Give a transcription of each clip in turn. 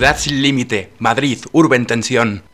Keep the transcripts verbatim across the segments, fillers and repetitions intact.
Ciudad sin límite, Madrid, urbe en tensión.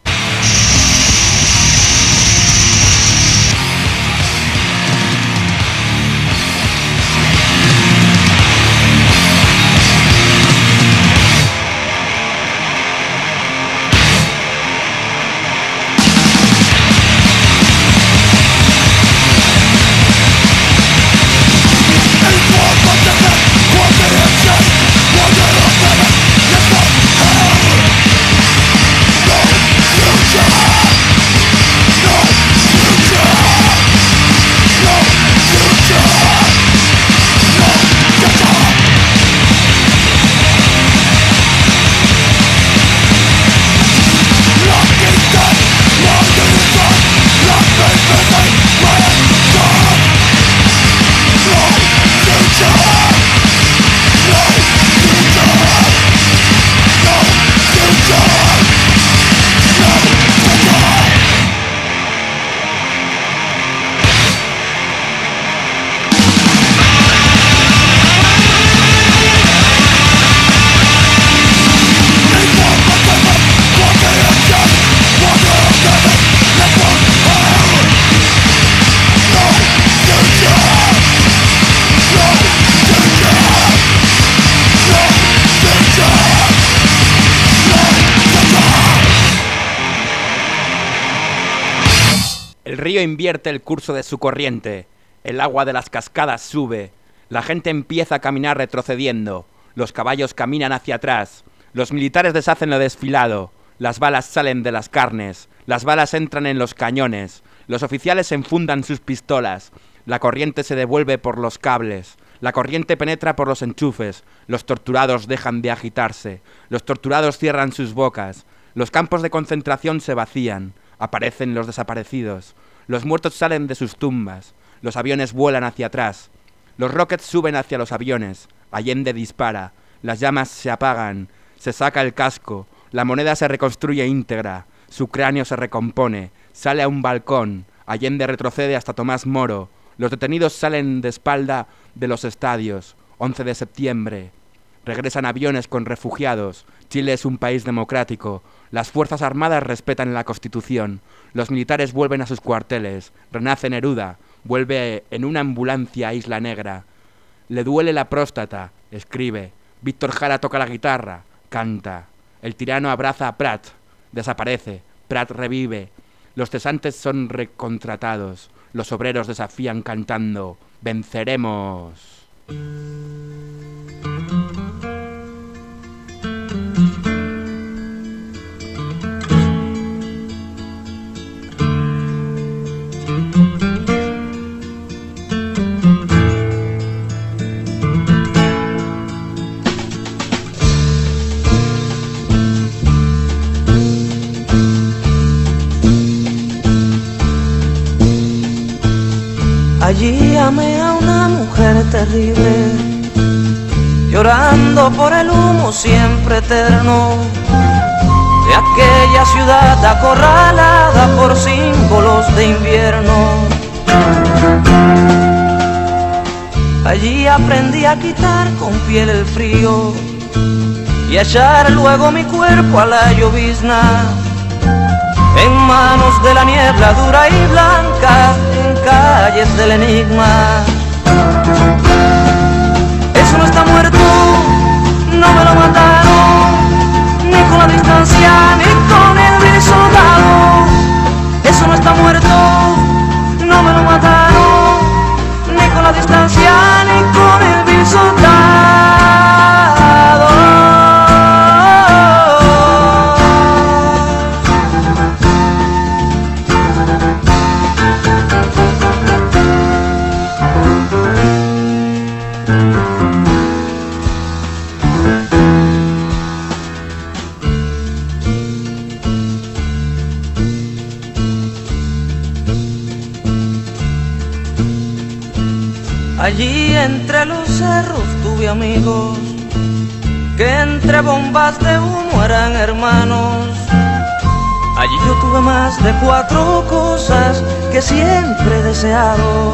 El río invierte el curso de su corriente, el agua de las cascadas sube, la gente empieza a caminar retrocediendo, los caballos caminan hacia atrás, los militares deshacen lo desfilado, las balas salen de las carnes, las balas entran en los cañones, los oficiales enfundan sus pistolas, la corriente se devuelve por los cables, la corriente penetra por los enchufes, los torturados dejan de agitarse, los torturados cierran sus bocas, los campos de concentración se vacían, aparecen los desaparecidos, los muertos salen de sus tumbas, los aviones vuelan hacia atrás, los rockets suben hacia los aviones, Allende dispara, las llamas se apagan, se saca el casco, la moneda se reconstruye íntegra, su cráneo se recompone, sale a un balcón, Allende retrocede hasta Tomás Moro, los detenidos salen de espalda de los estadios, once de septiembre, regresan aviones con refugiados, Chile es un país democrático, las fuerzas armadas respetan la Constitución, los militares vuelven a sus cuarteles, renace Neruda, vuelve en una ambulancia a Isla Negra, le duele la próstata, escribe, Víctor Jara toca la guitarra, canta, el tirano abraza a Prat, desaparece, Prat revive, los cesantes son recontratados, los obreros desafían cantando, venceremos. Allí amé a una mujer terrible, llorando por el humo siempre eterno de aquella ciudad acorralada por símbolos de invierno. Allí aprendí a quitar con piel el frío y a echar luego mi cuerpo a la llovizna, en manos de la niebla dura y blanca, en calles del enigma. Eso no está muerto, no me lo mataron, ni con la distancia, ni con el vil soldado. Eso no está muerto, no me lo mataron, ni con la distancia, ni con el vil soldado. Allí entre los cerros tuve amigos que entre bombas de humo eran hermanos. Allí yo tuve más de cuatro cosas que siempre he deseado.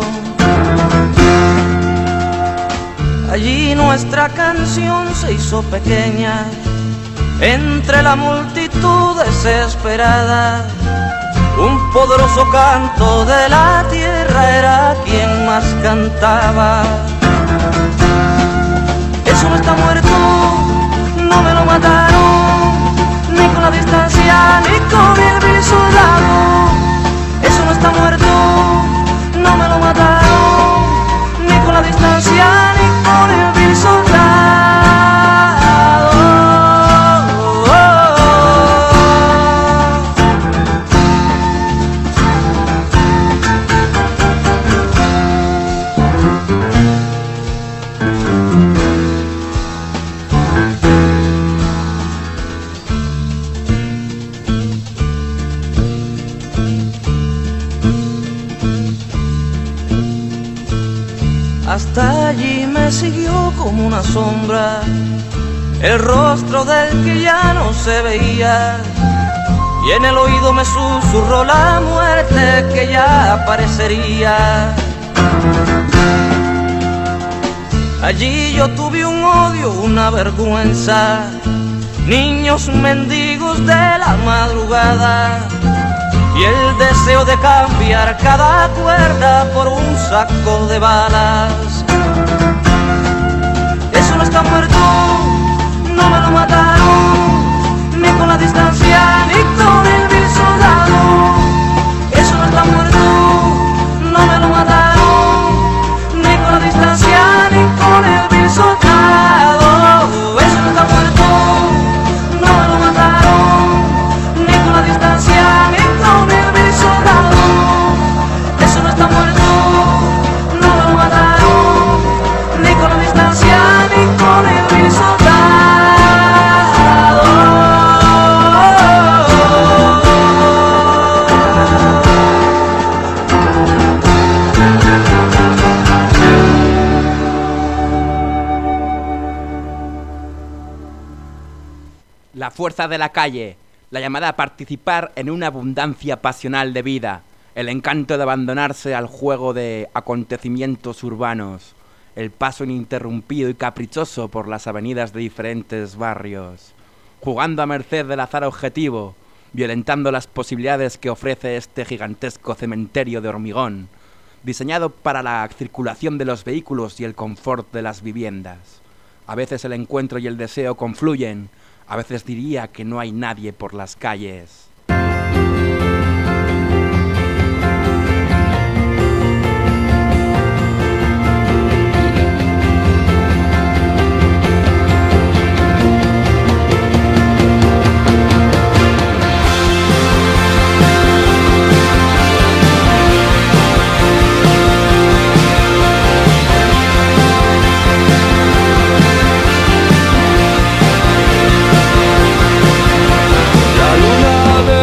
Allí nuestra canción se hizo pequeña entre la multitud desesperada. Un poderoso canto de la tierra era quien más cantaba. Eso no está muerto, no me lo mataron, ni con la distancia, ni con el vil soldado. Eso no está muerto, no me lo mataron, ni con la distancia, ni con el vil soldado. Hasta allí me siguió como una sombra el rostro del que ya no se veía, y en el oído me susurró la muerte que ya aparecería. Allí yo tuve un odio, una vergüenza, niños mendigos de la madrugada, y el deseo de cambiar cada cuerda por un saco de balas. Eso no está muerto, no me lo mataron, ni con la distancia, ni con el vil soldado. Eso no está muerto, no me lo mataron, ni con la distancia, ni con el vil soldado. Eso no está muerto, no me lo mataron, ni con la distancia, ni con el vil soldado. Eso no está muerto, no me lo mataron, ni con la distancia, ni con el vil soldado. La fuerza de la calle, la llamada a participar en una abundancia pasional de vida, el encanto de abandonarse al juego de acontecimientos urbanos, el paso ininterrumpido y caprichoso por las avenidas de diferentes barrios, jugando a merced del azar objetivo, violentando las posibilidades que ofrece este gigantesco cementerio de hormigón, diseñado para la circulación de los vehículos y el confort de las viviendas. A veces el encuentro y el deseo confluyen, a veces diría que no hay nadie por las calles. La luna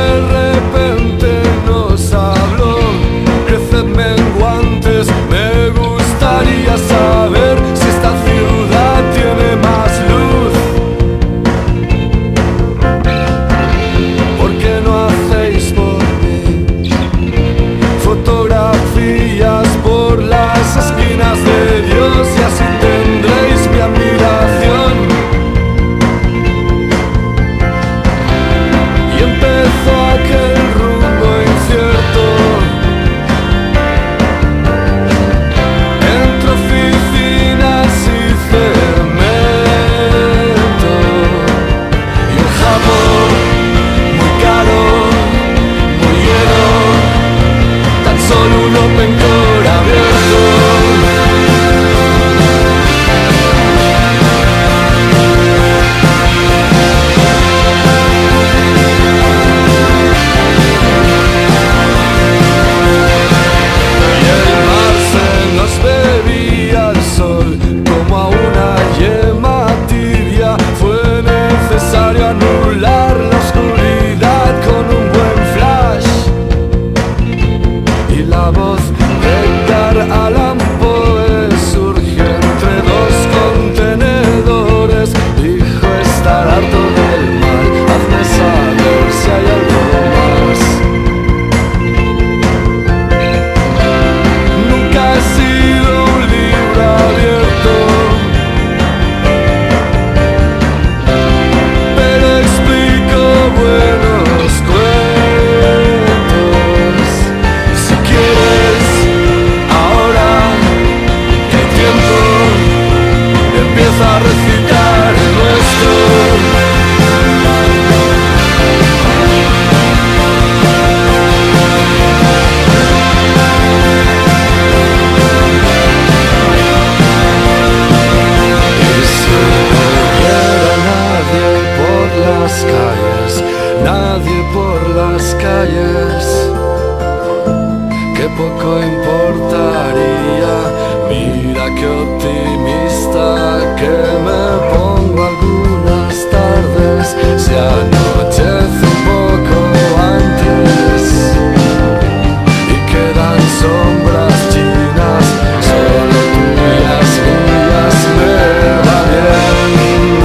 poco importaría. Mira qué optimista que me pongo algunas tardes. Se anochece un poco antes y quedan sombras chinas, solo tuyas, mías, me va bien.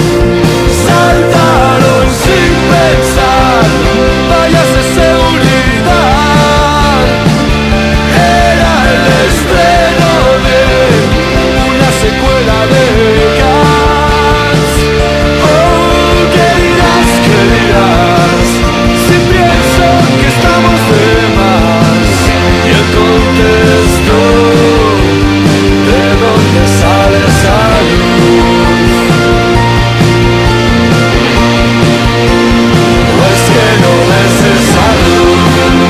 Saltaron sin pensar vallas de seguridad. Era el estreno de una secuela de Cats. Oh, ¿qué dirás, qué dirás? Si pienso que estamos de más. Y el contexto, ¿de dónde sale esa luz? Pues que no ves esa luz.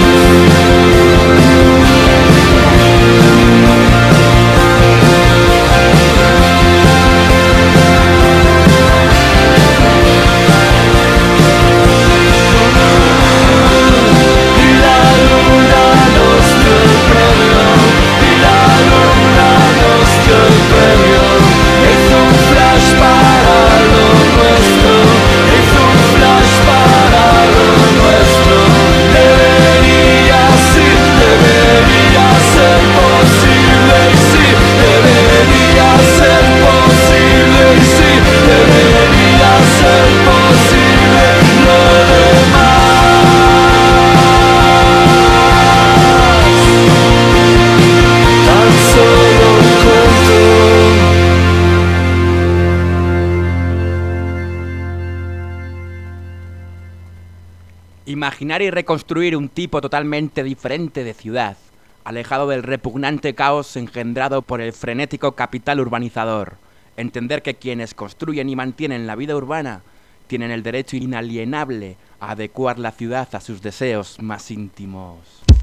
Y la luna nos dio el premio, y la luna nos dio el premio. Hizo un flash para lo nuestro, hizo un flash para lo nuestro. Debería, sí, debería ser posible, y sí, debería ser posible, y sí, debería ser posible lo demás. Tan solo un cuento. Imaginar y reconstruir un tipo totalmente diferente de ciudad, alejado del repugnante caos engendrado por el frenético capital urbanizador. Entender que quienes construyen y mantienen la vida urbana tienen el derecho inalienable a adecuar la ciudad a sus deseos más íntimos.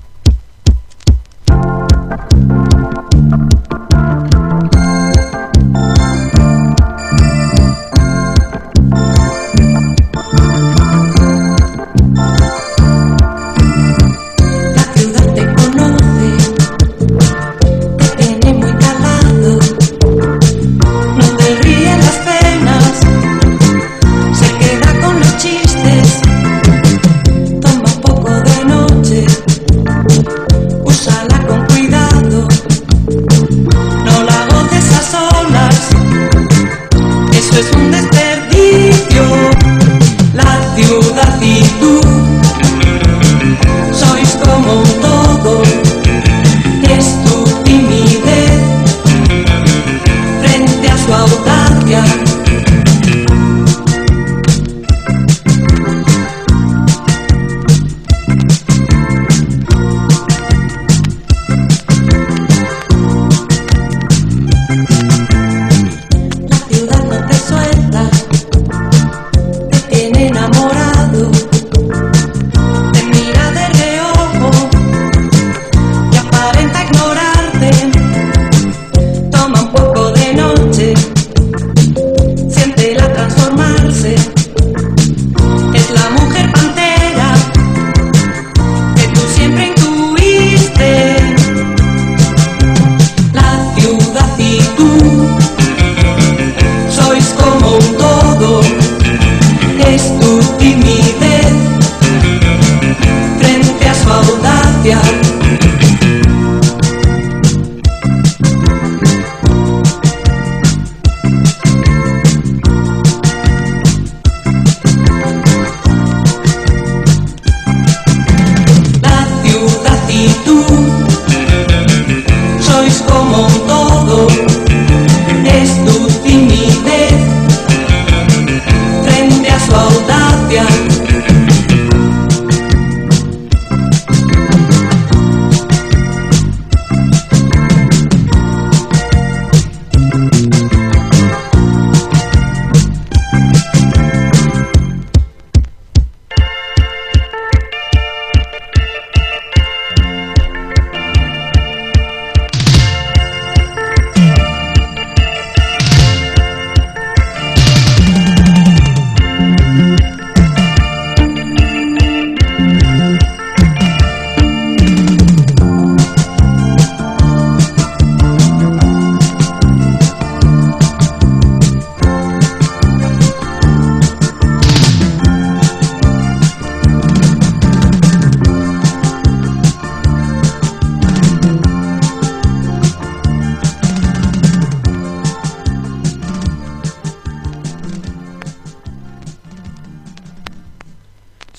La ciudad te conoce, te tiene muy calado, no te ríe las penas, se queda con los chistes, toma un poco de noche, úsala con cuidado.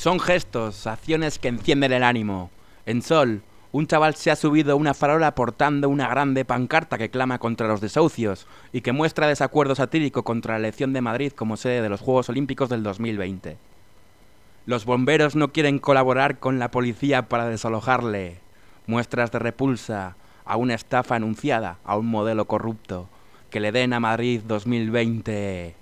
Son gestos, acciones que encienden el ánimo. En Sol, un chaval se ha subido a una farola portando una grande pancarta que clama contra los desahucios y que muestra desacuerdo satírico contra la elección de Madrid como sede de los Juegos Olímpicos del dos mil veinte. Los bomberos no quieren colaborar con la policía para desalojarle. Muestras de repulsa a una estafa anunciada, a un modelo corrupto. Que le den a Madrid dos mil veinte.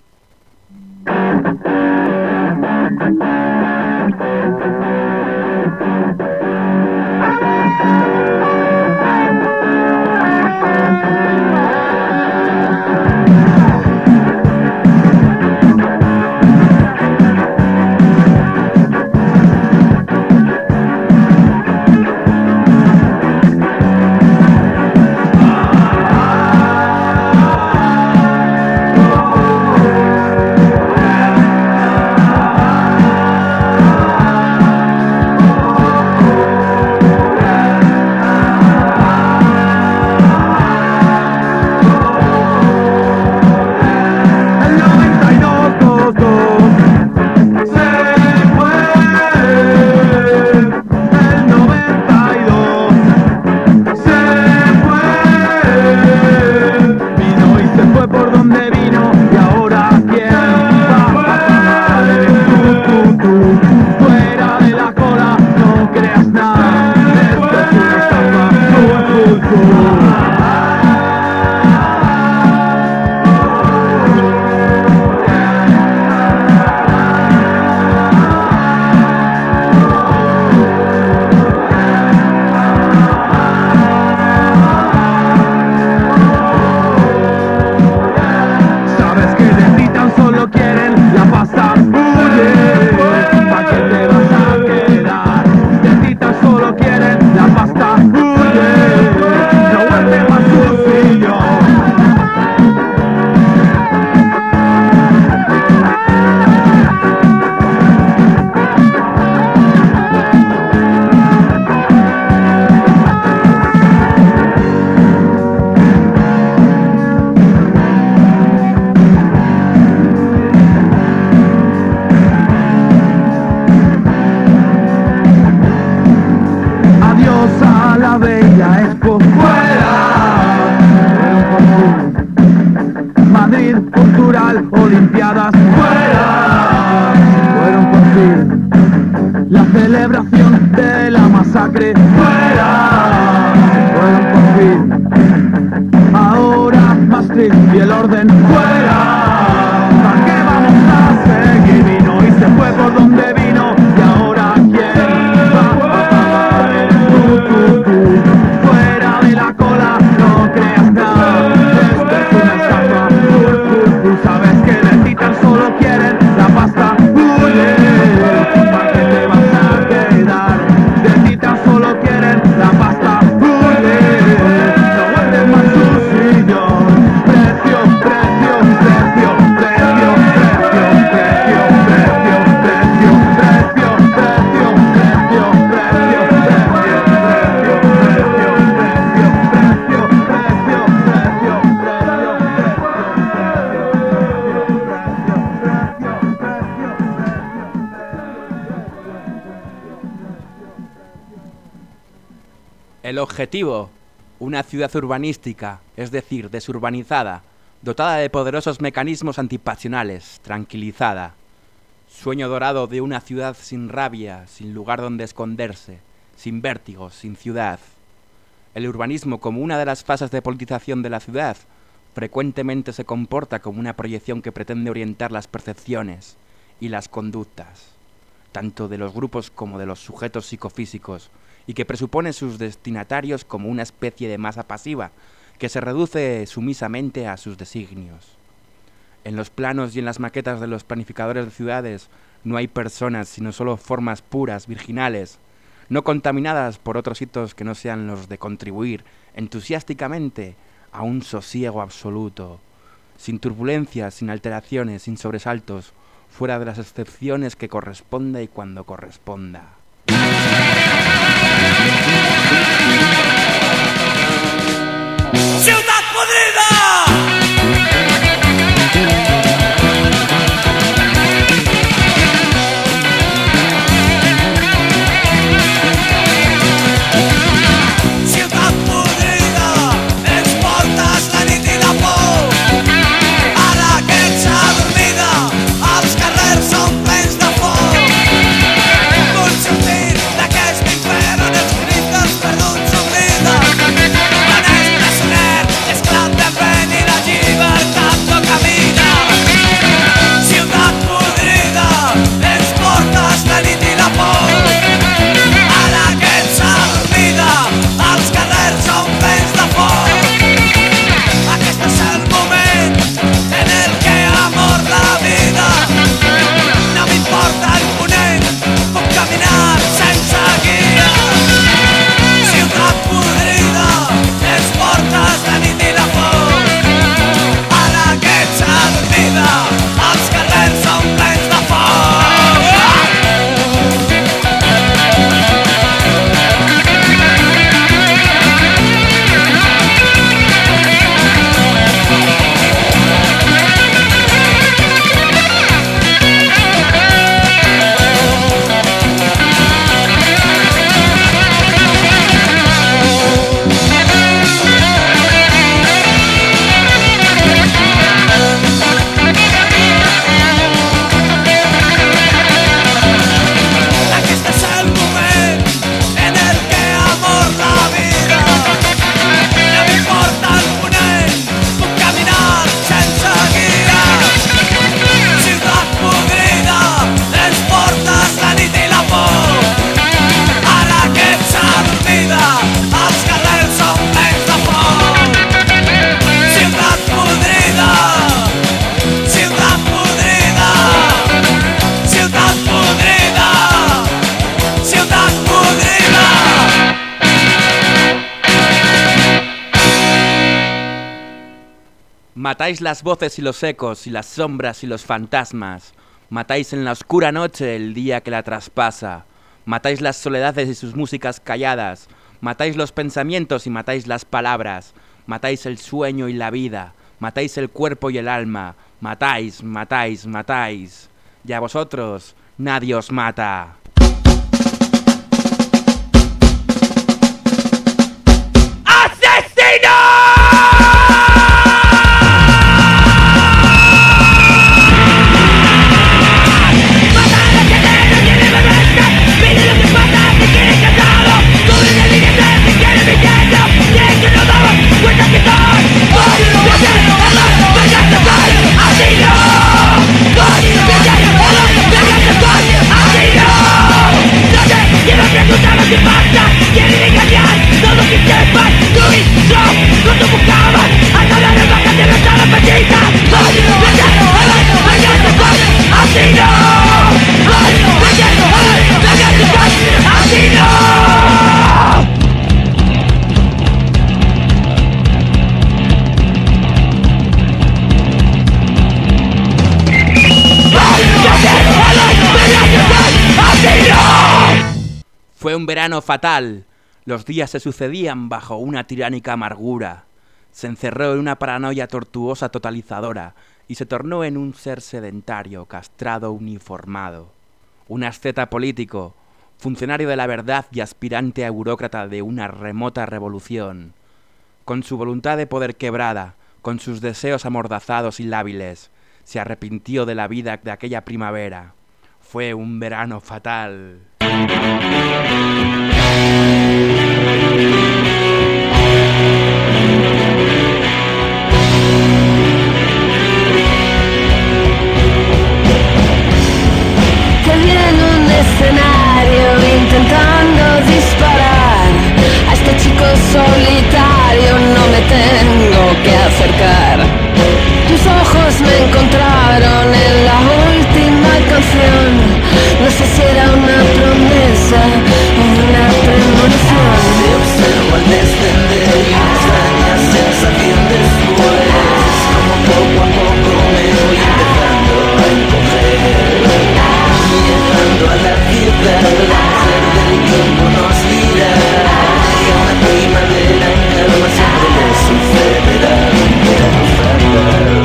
Olimpiadas fuera, fueron por fin. La celebración de la masacre fuera, fueron por fin. Ahora Maastricht y el orden fuera. ¿Para qué vamos a seguir? Vino y se fue por donde vino. Y ahora quién va a pagar? Tú, tú, tú. Fuera de la cola, no creas nada. Esto es una estafa. Tú, tú, tú sabes que solo quieren la pasta, huye, ¿para qué te vas a quedar? De ti tan solo quieren la pasta, huye, no vuelves más sucio. Precio, precio, precio, precio, precio, precio, precio, precio, precio, precio, precio, precio, precio, precio, precio, precio, precio, precio, El objetivo, una ciudad urbanística, es decir, desurbanizada, dotada de poderosos mecanismos antipasionales, tranquilizada. Sueño dorado de una ciudad sin rabia, sin lugar donde esconderse, sin vértigos, sin ciudad. El urbanismo, como una de las fases de politización de la ciudad, frecuentemente se comporta como una proyección que pretende orientar las percepciones y las conductas, tanto de los grupos como de los sujetos psicofísicos, y que presupone sus destinatarios como una especie de masa pasiva que se reduce sumisamente a sus designios. En los planos y en las maquetas de los planificadores de ciudades no hay personas, sino solo formas puras, virginales, no contaminadas por otros hitos que no sean los de contribuir entusiásticamente a un sosiego absoluto, sin turbulencias, sin alteraciones, sin sobresaltos, fuera de las excepciones que corresponda y cuando corresponda. ¡Ciudad podrida! Matáis las voces y los ecos y las sombras y los fantasmas. Matáis en la oscura noche el día que la traspasa. Matáis las soledades y sus músicas calladas. Matáis los pensamientos y matáis las palabras. Matáis el sueño y la vida. Matáis el cuerpo y el alma. Matáis, matáis, matáis. Y a vosotros nadie os mata. Fue un verano fatal. Los días se sucedían bajo una tiránica amargura. Se encerró en una paranoia tortuosa totalizadora y se tornó en un ser sedentario, castrado, uniformado. Un asceta político, funcionario de la verdad y aspirante a burócrata de una remota revolución. Con su voluntad de poder quebrada, con sus deseos amordazados y lábiles, se arrepintió de la vida de aquella primavera. Fue un verano fatal. Te vi en un escenario intentando disparar a este chico solitario, no me tengo que acercar. Tus ojos me encontraron en la última canción. No sé si era una promesa o una premonición. Te observo al descender y una extraña sensación después. Como poco a poco me voy empezando a encoger. Llegando a la ciudad, la mujer del tiempo nos dirá que una primavera en calma siempre le sucederá un verano fatal.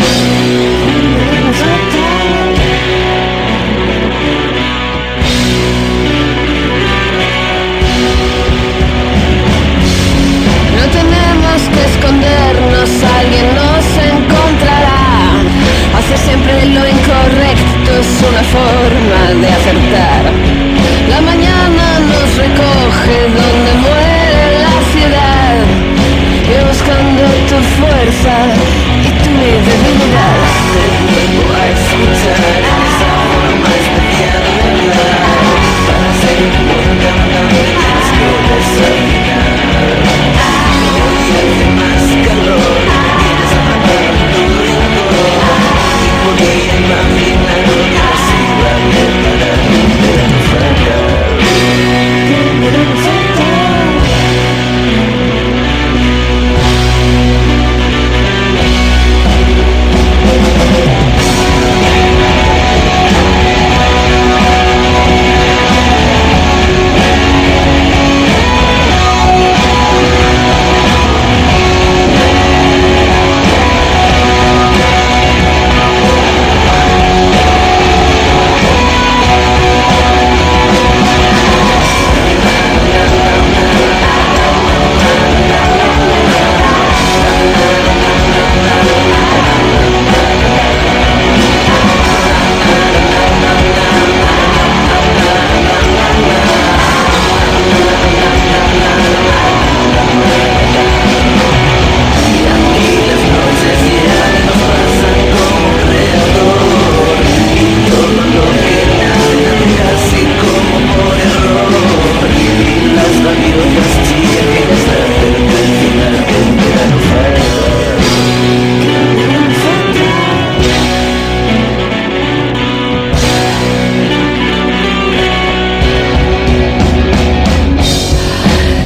No tenemos que escondernos, alguien nos encontrará. Hacer siempre lo incorrecto es una forma de acertar. La mañana nos recoge donde muere la ciudad. Yo buscando tu fuerza y tu debilidad. Te vuelvo a escuchar en esa forma especial de hablar. Para ser un buen cantante tienes que desafinar. Hoy hace más calor, tienes a matar tu rincón. Y podría imaginar lo que nos iba a preparar un verano fatal. Un verano fatal.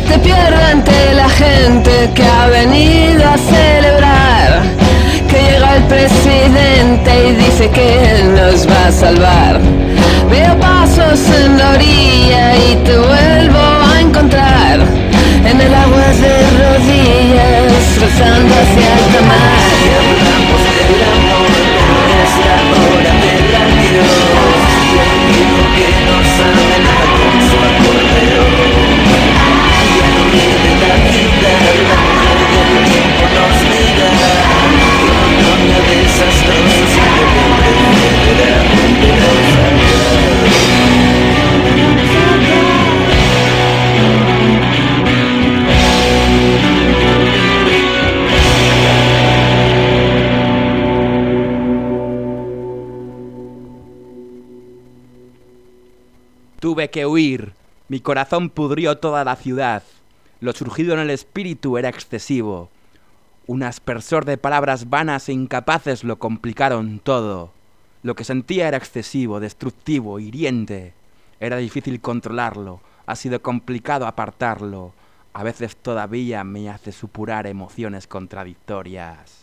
Que ha venido a celebrar que llega y dice que nos va a salvar. Veo pasos en la orilla y te vuelvo a encontrar en el agua de rodillas, cruzando hacia alta mar. Y hablamos del amor, es la hora del adiós, y el amigo que nos amenaza con su acordeón. Y al oír de la ciudad, la mujer del tiempo nos dirá que un otoño desastroso simplemente era romper el Tuve que huir, mi corazón pudrió toda la ciudad, lo surgido en el espíritu era excesivo, un aspersor de palabras vanas e incapaces lo complicaron todo, lo que sentía era excesivo, destructivo, hiriente, era difícil controlarlo, ha sido complicado apartarlo, a veces todavía me hace supurar emociones contradictorias.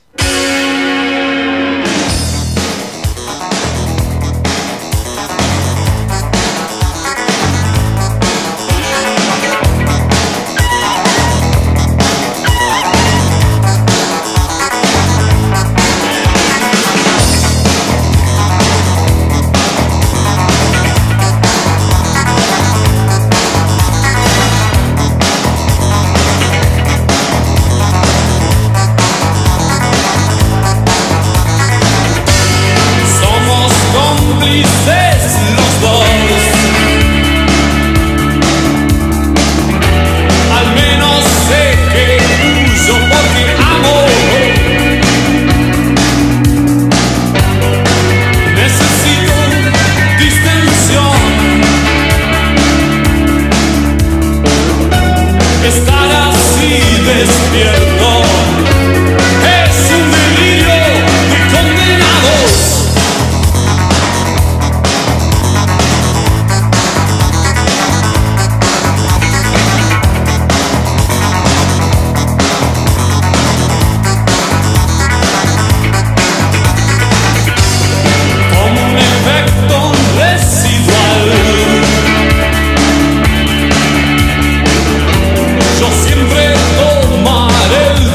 Yo siempre tomaré el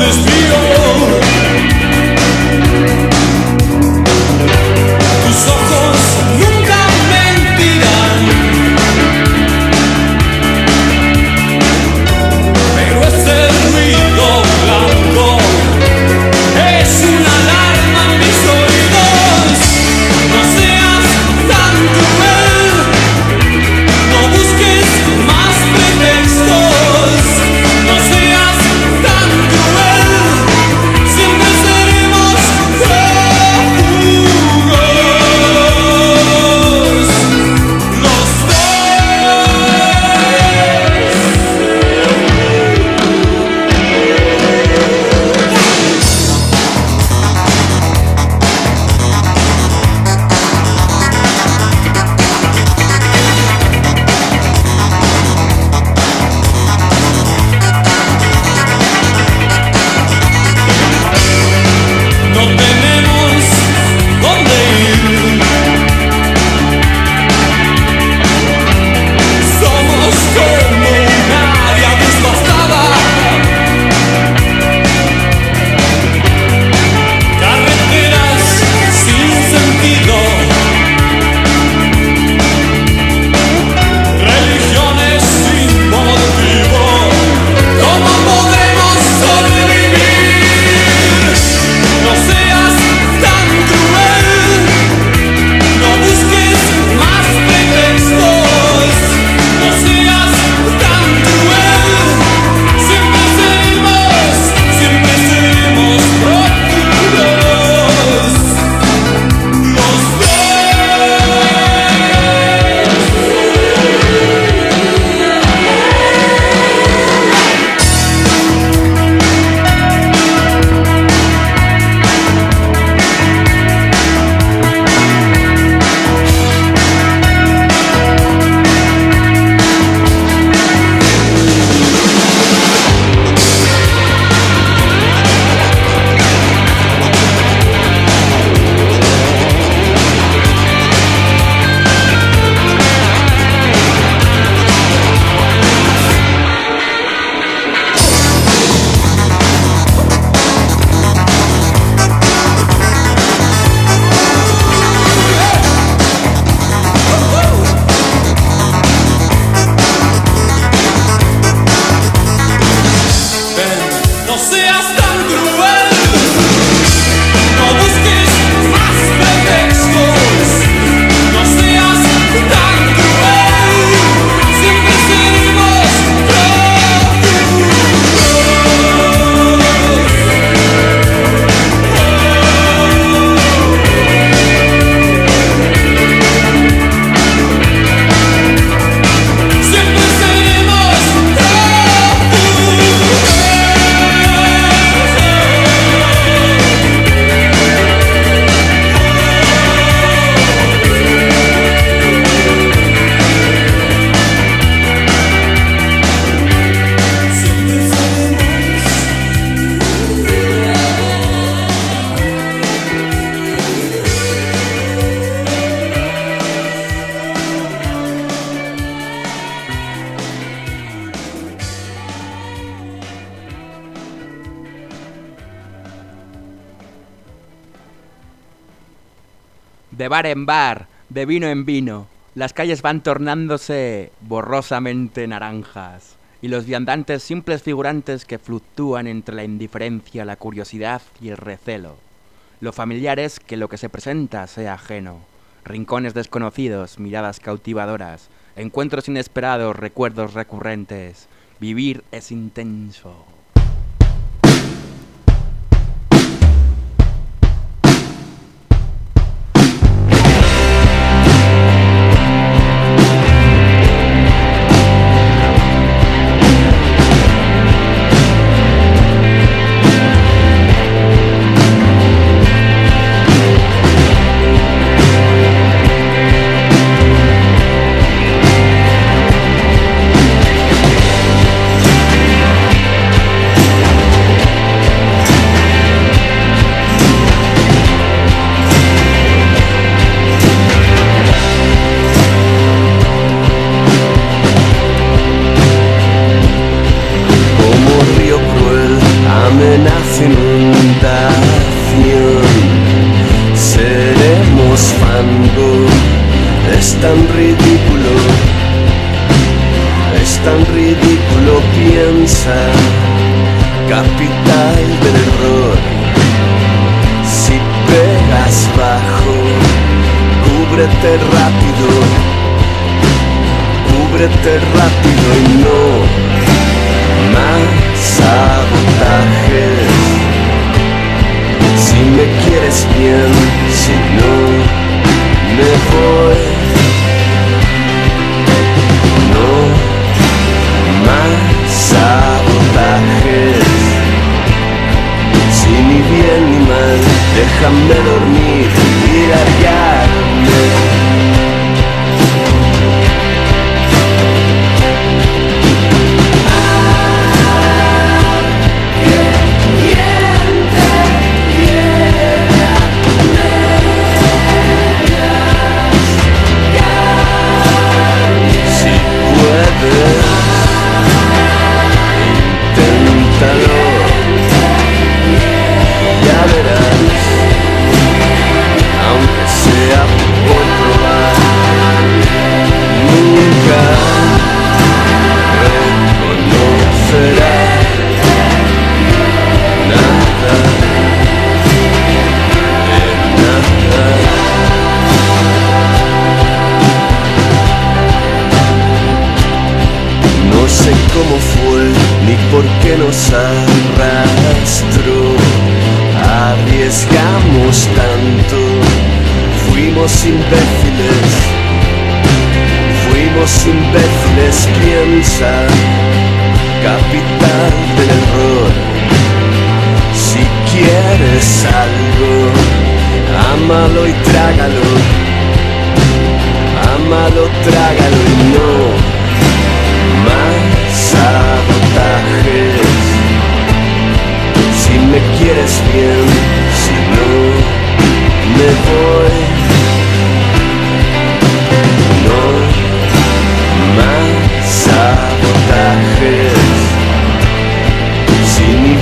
De bar en bar, de vino en vino, las calles van tornándose borrosamente naranjas, y los viandantes simples figurantes que fluctúan entre la indiferencia, la curiosidad y el recelo. Lo familiar es que lo que se presenta sea ajeno. Rincones desconocidos, miradas cautivadoras, encuentros inesperados, recuerdos recurrentes. Vivir es intenso.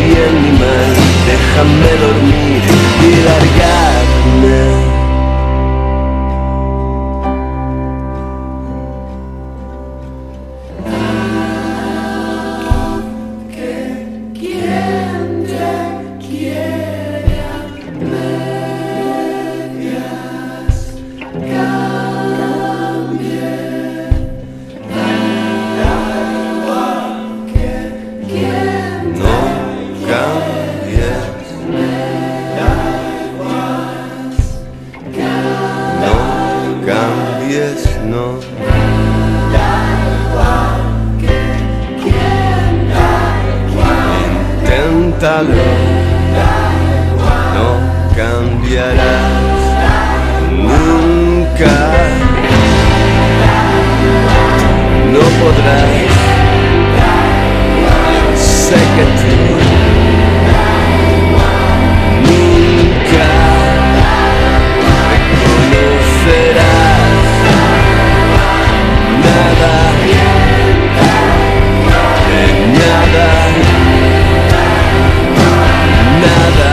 Déjame dormir y largarme. inténtalo, no cambiarás nunca, no podrás, sé que tú nunca reconocerás nada, nada, nada.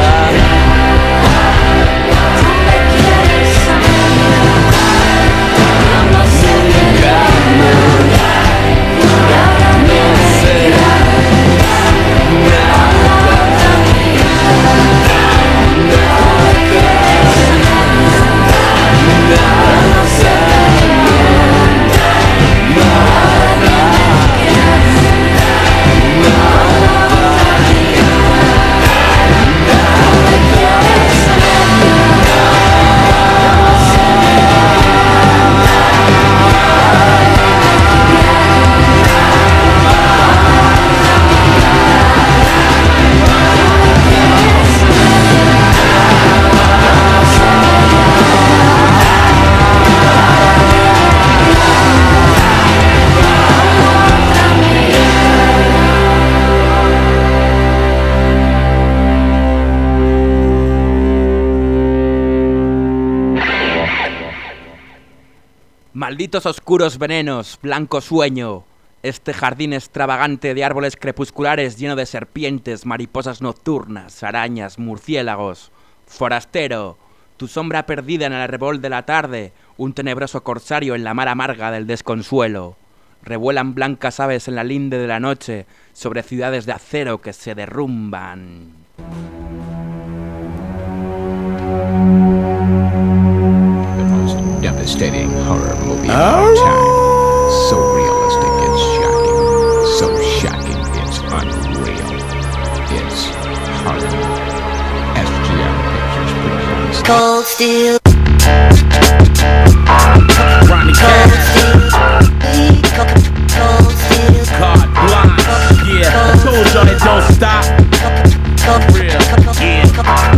Malditos oscuros venenos, blanco sueño, este jardín extravagante de árboles crepusculares lleno de serpientes, mariposas nocturnas, arañas, murciélagos. Forastero, tu sombra perdida en el arrebol de la tarde, un tenebroso corsario en la mar amarga del desconsuelo. Revuelan blancas aves en la linde de la noche sobre ciudades de acero que se derrumban. Devastating horror movie of our time. So realistic, it's shocking. So shocking, it's unreal. It's horror. S G M Pictures presents Cold Steel. Ronnie Cash. Carte Blanche. Yeah, I told y'all it don't stop. Real. Yeah.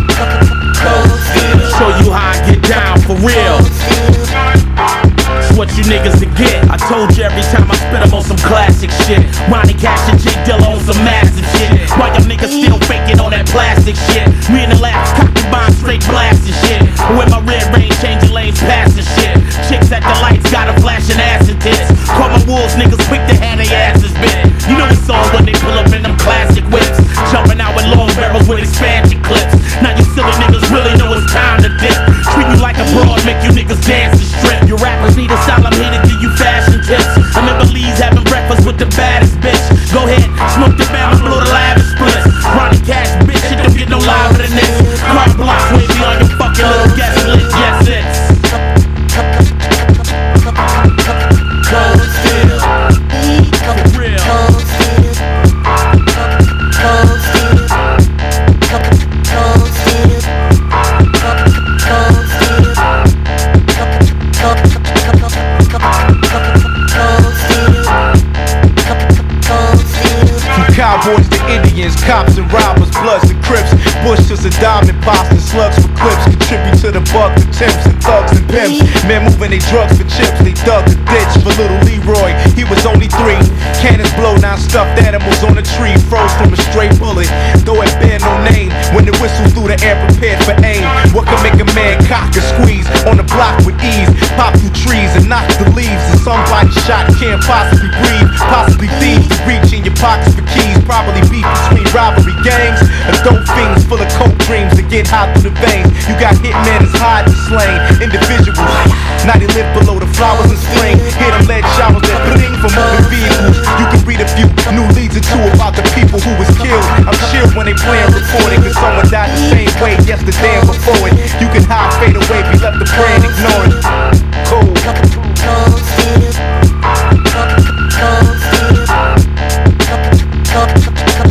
Show you how I get down for real. What you niggas to get. I told you every time I spit I'm on some classic shit. Ronnie Cash and J Dilla on some massive shit. Why y'all niggas still faking on that plastic shit? Me and the last cocky bomb straight blasting shit. With my red range changing lanes passing shit. Chicks at the lights got a flashing ass and tits. Call my wolves niggas quick to have their asses bit. You know it's on when they pull up in them classic whips. Jumping out with long barrels with expansion clips. Now you silly niggas really know it's time to dip. Treat you like a broad, make you niggas dance and strip. Your rappers need a style, I'm here to give you fashion tips. I remember Lee's having breakfast with the baddest bitch. Go ahead, smoke the bam and blow the lavish splits. Ronnie Cash, bitch, shit don't get no louder than this. Carte Blanche, way beyond your fucking little guest list. Yes, it's Cold Steel. For real. Cold Steel. Cold Steel. Cold Steel. Cold Steel. From cowboys to Indians, cops and robbers, bloods and crips, bushers and diamond pops and slugs for clips, contribute to the buck, the temps and thugs and pimps. Men moving they drugs for chips, they dug the ditch for little Leroy, he was only three. Cannons blow, now stuffed animals on a tree, froze from a straight bullet, though it bear no name. When the whistle through the air prepared for aim, what can make a man cock and squeeze on the block with ease? Pop through trees and knock the leaves, and somebody shot can't possibly breathe. Possibly thieves to reach in your pockets for keys. Probably beef between rivalry gangs, adult fiends full of coke dreams that get hot through the veins. You got hitmen as hard and slain individuals. Now they live below the flowers in spring. Hear them lead showers that bling from moving vehicles. You can read a few new leads or two about the people who was killed. I'm chill when they play and record it, cause someone died the same way yesterday and before it. You can hide, fade away, be left to pray and ignore it. Cold. Cold Steel. Cold Steel. Cold Steel.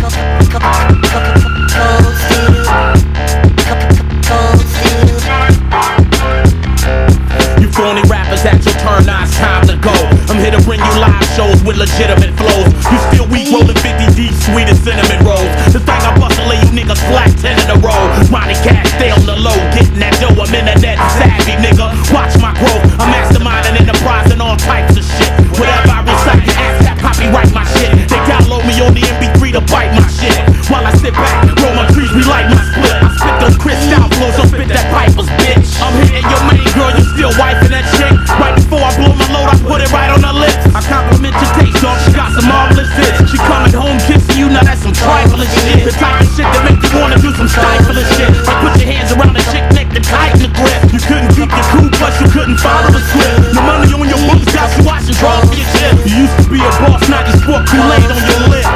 You phony rappers, at your turn, now it's time to go. I'm here to bring you live shows with legitimate flows. You still weak, rolling fifty deep, sweet as cinnamon rolls. The thing I bust to lay you nigga, slack ten in a row. Ronnie Cash, stay on the low, getting that dough. I'm internet savvy, nigga. Watch my growth. I'm masterminding enterprise and all types of shit. Whatever I recite, you ask that copyright my shit. They download me on the M P three to bite my shit. While I sit back, roll my trees, relight my split. I spit those crystal flows, so spit that pipers, bitch. I'm hitting your main girl, you still wifing that chick. Right before I blow my load, I put it right on her lips. I compliment your taste, dog, she got some marvelous hits. She coming home kissing you, now that's some trifling shit. The type of shit that make you wanna do some stifling shit. Like put your hands around a chick neck to tighten the grip. You couldn't keep your cool, plus you couldn't follow the script. No money on your books, got you watching draws for your shit. You used to be a boss, now you sport Kool-Aid on your lips.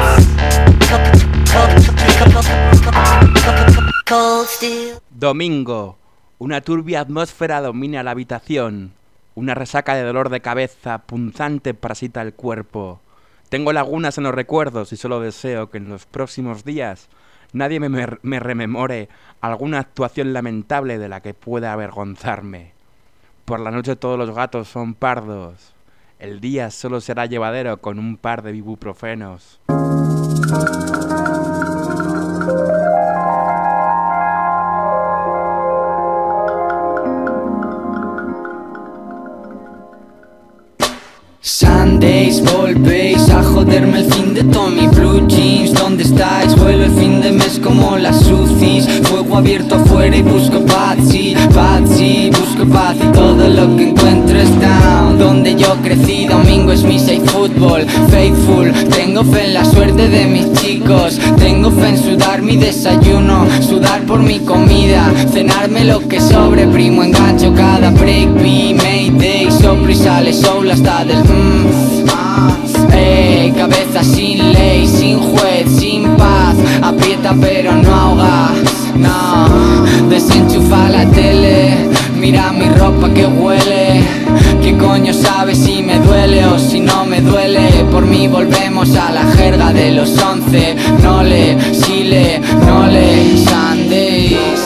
Domingo. Una turbia atmósfera domina la habitación. Una resaca de dolor de cabeza punzante parasita el cuerpo. Tengo lagunas en los recuerdos y solo deseo que en los próximos días nadie me, me, me rememore alguna actuación lamentable de la que pueda avergonzarme. Por la noche todos los gatos son pardos. El día solo será llevadero con un par de ibuprofenos. Sundays, volvéis a joderme el fin de Tommy Blue Jeans. ¿Dónde estáis? Vuelo el fin de mes como las Sucis. Fuego abierto afuera y busco Patsy, Patsy, busco paz y todo lo que encuentro es down. Donde yo crecí, domingo es misa y fútbol. Faithful, tengo fe en la suerte de mis chicos. Tengo fe en sudar mi desayuno, sudar por mi comida, cenarme lo que sobre, primo, engancho cada breakbeat. Mayday, soplo y sale soul hasta del mmm. Ah, eh, cabeza sin ley, sin juez, sin paz. Aprieta pero no ahoga, no. Desenchufa la tele, mira mi ropa que huele. ¿Qué coño sabe si me duele o si no me duele? Por mí volvemos a la jerga de los once. No le, si le, no le, Sundays.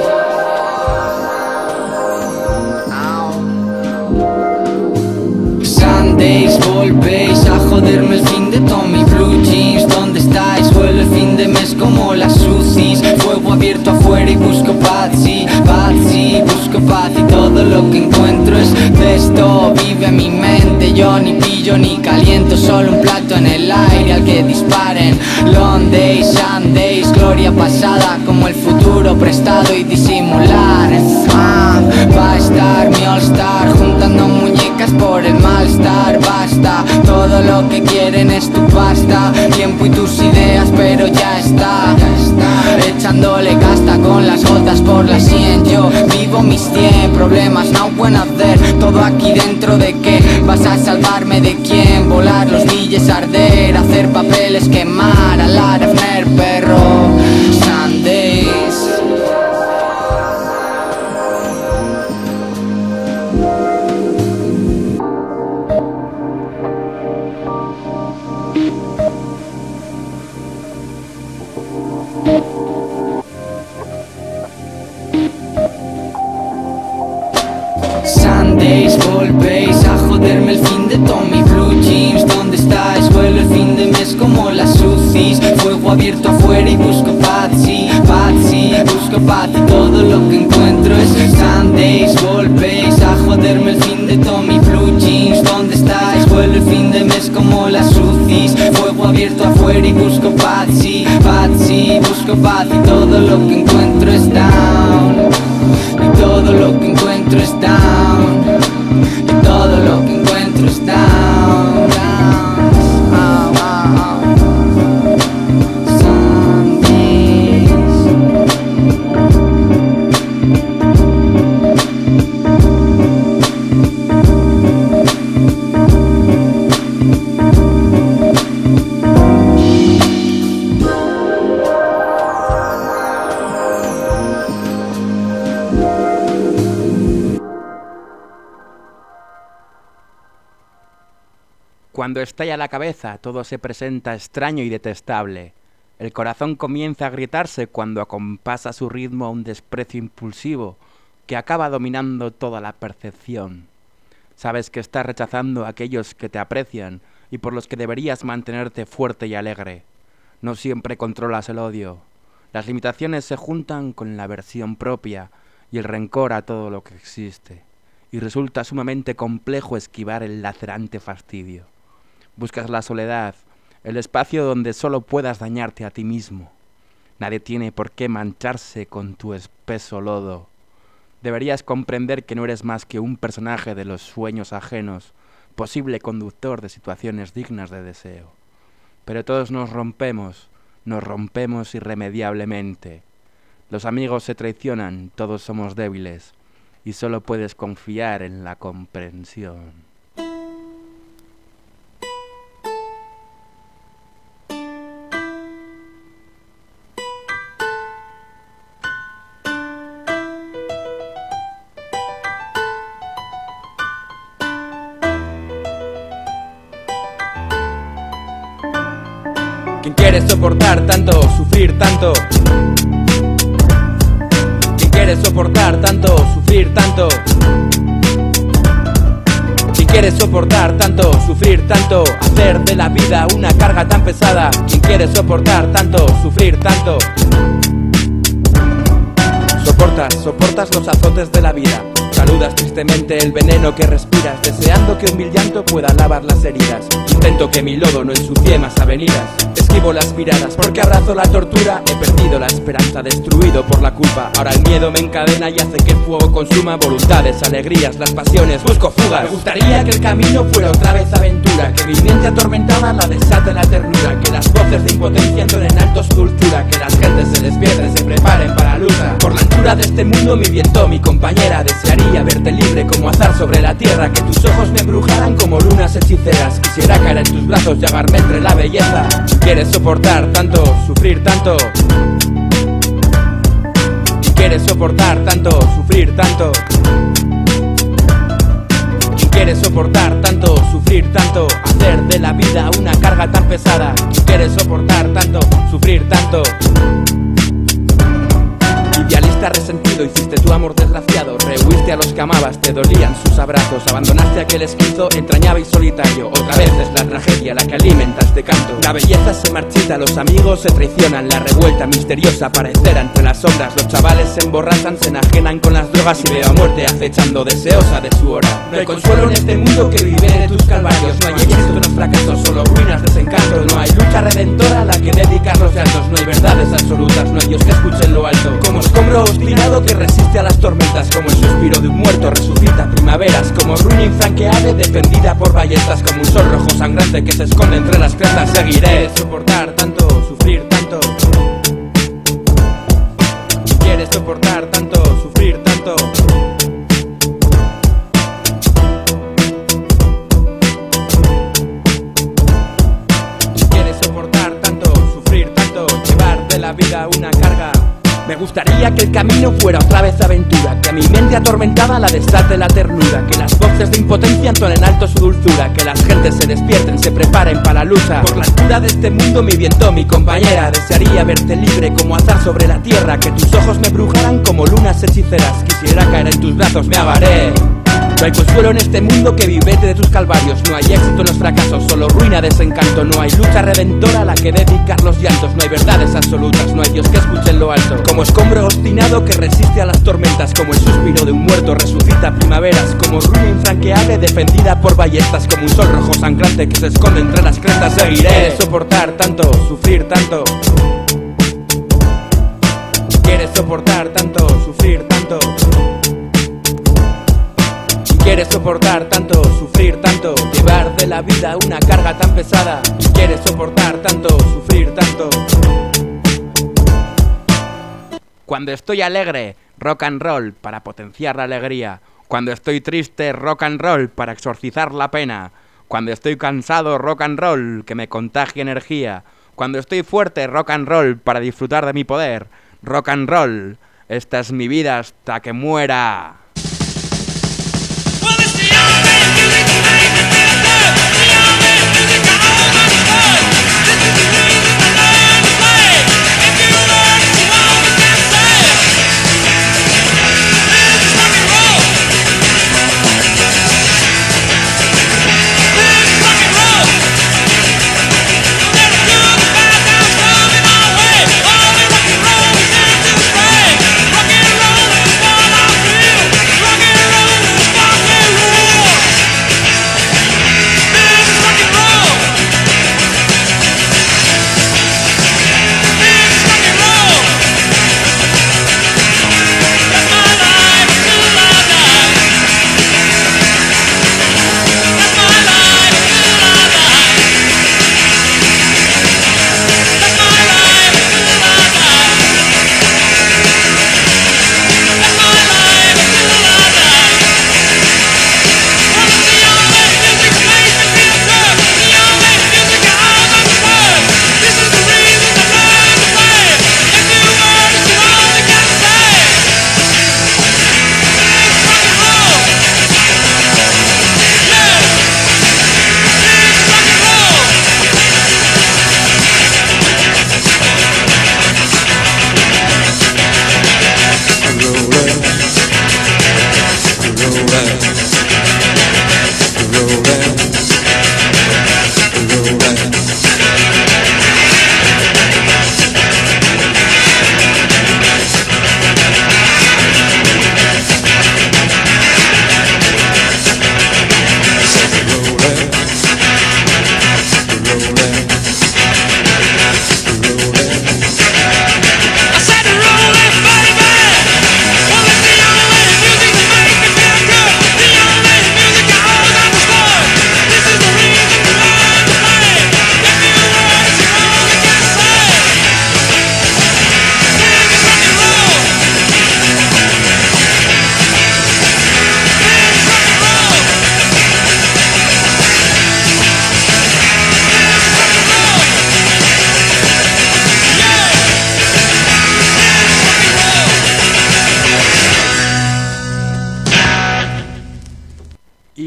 Sundays, volvéis a joderme el fin de Tommy Blue Jeans. ¿Dónde estáis? Vuelo el fin de mes como las Sucis. Fuego abierto afuera y busco Patsy, Patsy, busco paz y todo lo que encuentro es de esto. Vive mi mente, yo ni pillo ni caliento, solo un plato en el aire al que disparen. Long days, Sundays, gloria pasada como el futuro prestado y disimular. Ah, va a estar mi all star juntando muñecas por el malestar. Basta, todo lo que quieren es tu pasta, tiempo y tus ideas, pero ya está, ya está. Echándole casta con las gotas por la sien. Yo vivo mis cien problemas, no puedo hacer todo aquí dentro de qué. ¿Vas a salvarme de quién? Volar los billes, arder, hacer papeles, quemar a la Refner, perro. Sundays. Sundays, volvéis a joderme el fin de Tommy Blue Jeans. ¿Dónde estáis? Vuelo el fin de mes como las Sucis. Fuego abierto afuera y busco Patsy, Patsy, busco paz y todo lo que encuentro es Sundays, volvéis a joderme el fin de Tommy Blue Jeans. ¿Dónde estáis? Vuelo el fin de mes como las Sucis. Fuego abierto afuera y busco Patsy, Patsy, busco paz y todo lo que encuentro es down. Y todo lo que encuentro es down. Y todo lo que encuentro es down, down. Oh, oh, oh. Cuando estalla la cabeza, todo se presenta extraño y detestable. El corazón comienza a gritarse cuando acompasa su ritmo a un desprecio impulsivo que acaba dominando toda la percepción. Sabes que estás rechazando a aquellos que te aprecian y por los que deberías mantenerte fuerte y alegre. No siempre controlas el odio. Las limitaciones se juntan con la aversión propia y el rencor a todo lo que existe, y resulta sumamente complejo esquivar el lacerante fastidio. Buscas la soledad, el espacio donde solo puedas dañarte a ti mismo. Nadie tiene por qué mancharse con tu espeso lodo. Deberías comprender que no eres más que un personaje de los sueños ajenos, posible conductor de situaciones dignas de deseo. Pero todos nos rompemos, nos rompemos irremediablemente. Los amigos se traicionan, todos somos débiles, y solo puedes confiar en la comprensión. ¿Quién quiere soportar tanto, sufrir tanto? ¿Quién quiere soportar tanto, sufrir tanto? ¿Quién quiere soportar tanto, sufrir tanto? Hacer de la vida una carga tan pesada. ¿Quién quiere soportar tanto, sufrir tanto? Soportas, soportas los azotes de la vida. Saludas tristemente el veneno que respiras, deseando que un mil llanto pueda lavar las heridas. Intento que mi lodo no ensucie más avenidas. Esquivo las miradas porque abrazo la tortura. He perdido la esperanza, destruido por la culpa. Ahora el miedo me encadena y hace que el fuego consuma voluntades, alegrías, las pasiones. Busco fugas. Me gustaría que el camino fuera otra vez aventura, que mi mente atormentada la desate la ternura, que las voces de impotencia entonen alto su dulzura, que las gentes se despierten, se preparen para la lucha. Por la anchura de este mundo mi viento, mi compañera, desearía verte libre como azar sobre la tierra, que tus ojos me embrujaran como lunas hechiceras. Quisiera caer en tus brazos, llamarme entre la belleza. ¿Quieres soportar tanto, sufrir tanto? ¿Y quieres soportar tanto, sufrir tanto? ¿Y quieres soportar tanto, sufrir tanto? Hacer de la vida una carga tan pesada. ¿Y quieres soportar tanto, sufrir tanto? Idealista resentido, hiciste tu amor desgraciado. Rehuiste a los que amabas, te dolían sus abrazos. Abandonaste aquel esquizo entrañable y solitario. Otra vez es la tragedia la que alimenta este canto. La belleza se marchita, los amigos se traicionan. La revuelta misteriosa aparecerá entre las sombras. Los chavales se emborrachan, se enajenan con las drogas. Y veo a muerte acechando, deseosa de su hora. No hay consuelo en este mundo que vive de tus calvarios. No hay éxito en los fracasos, solo ruinas, desencanto. No hay lucha redentora a la que dedicar los llantos. No hay verdades absolutas, no hay Dios que escuche en lo alto. Como escombro obstinado que resiste a las tormentas, como el suspiro de un muerto resucita primaveras, como ruina infranqueable defendida por ballestas, como un sol rojo sangrante que se esconde entre las crestas. Seguiré soportar tanto, sufrir tanto. ¿Quieres soportar tanto, sufrir tanto? ¿Quieres soportar tanto, sufrir tanto? Llevar de la vida una carga. Me gustaría que el camino fuera otra vez aventura, que a mi mente atormentada la desate la ternura, que las voces de impotencia entonen alto su dulzura, que las gentes se despierten, se preparen para la lucha. Por la altura de este mundo mi viento, mi compañera, desearía verte libre como azar sobre la tierra, que tus ojos me brujaran como lunas hechiceras. Quisiera caer en tus brazos, me avaré. No hay consuelo en este mundo que vivete de tus calvarios. No hay éxito en los fracasos, solo ruina, desencanto. No hay lucha redentora a la que dedicar los llantos. No hay verdades absolutas, no hay Dios que escuche en lo alto. Como escombro obstinado que resiste a las tormentas, como el suspiro de un muerto resucita primaveras, como ruina infranqueable defendida por ballestas, como un sol rojo sangrante que se esconde entre las crestas. Seguiré soportar tanto, sufrir tanto. ¿Quieres soportar tanto, sufrir tanto? ¿Quieres soportar tanto, sufrir tanto? Llevar de la vida una carga tan pesada. ¿Quieres soportar tanto, sufrir tanto? Cuando estoy alegre, rock and roll para potenciar la alegría. Cuando estoy triste, rock and roll para exorcizar la pena. Cuando estoy cansado, rock and roll que me contagie energía. Cuando estoy fuerte, rock and roll para disfrutar de mi poder. Rock and roll, esta es mi vida hasta que muera. Rock and roll.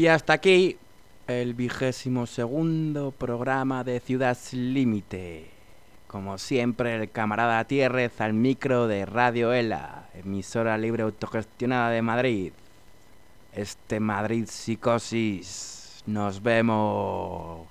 Y hasta aquí el vigésimo segundo programa de Ciudad Sin Límite. Como siempre, el camarada Tierrez al micro de Radio Ela, emisora libre autogestionada de Madrid. Este Madrid Psicosis. Nos vemos.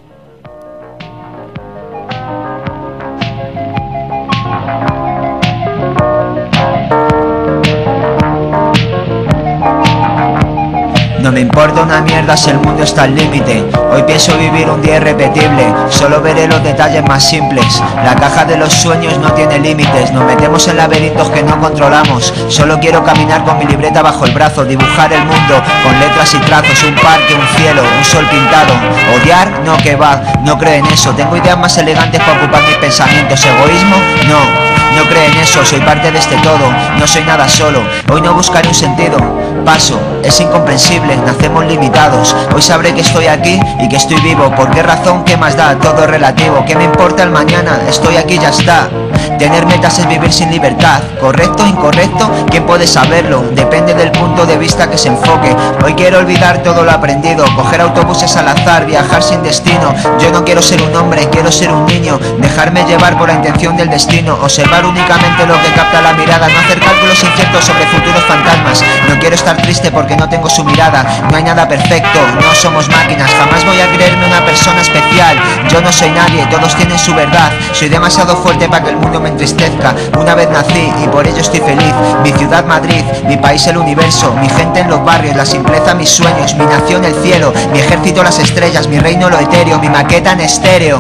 No me importa una mierda si el mundo está al límite. Hoy pienso vivir un día irrepetible. Solo veré los detalles más simples. La caja de los sueños no tiene límites. Nos metemos en laberintos que no controlamos. Solo quiero caminar con mi libreta bajo el brazo, dibujar el mundo con letras y trazos. Un parque, un cielo, un sol pintado. Odiar, no, que va, no creo en eso. Tengo ideas más elegantes para ocupar mis pensamientos. ¿Egoísmo? No. No creo en eso, soy parte de este todo, no soy nada solo. Hoy no buscaré un sentido, paso, es incomprensible, nacemos limitados. Hoy sabré que estoy aquí y que estoy vivo. ¿Por qué razón? ¿Qué más da? Todo es relativo. ¿Qué me importa el mañana? Estoy aquí, ya está. Tener metas es vivir sin libertad. ¿Correcto o incorrecto? ¿Quién puede saberlo? Depende del punto de vista que se enfoque. Hoy quiero olvidar todo lo aprendido, coger autobuses al azar, viajar sin destino. Yo no quiero ser un hombre, quiero ser un niño. Dejarme llevar por la intención del destino. Observar únicamente lo que capta la mirada. No hacer cálculos inciertos sobre futuros fantasmas. No quiero estar triste porque no tengo su mirada. No hay nada perfecto, no somos máquinas. Jamás voy a creerme una persona especial. Yo no soy nadie, todos tienen su verdad. Soy demasiado fuerte para que el mundo me entristezca. Una vez nací y por ello estoy feliz. Mi ciudad Madrid, mi país el universo. Mi gente en los barrios, la simpleza mis sueños. Mi nación el cielo, mi ejército las estrellas. Mi reino lo etéreo, mi maqueta en estéreo.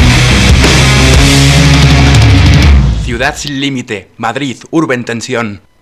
Ciudad Sin Límite, Madrid, Urbe en Tensión.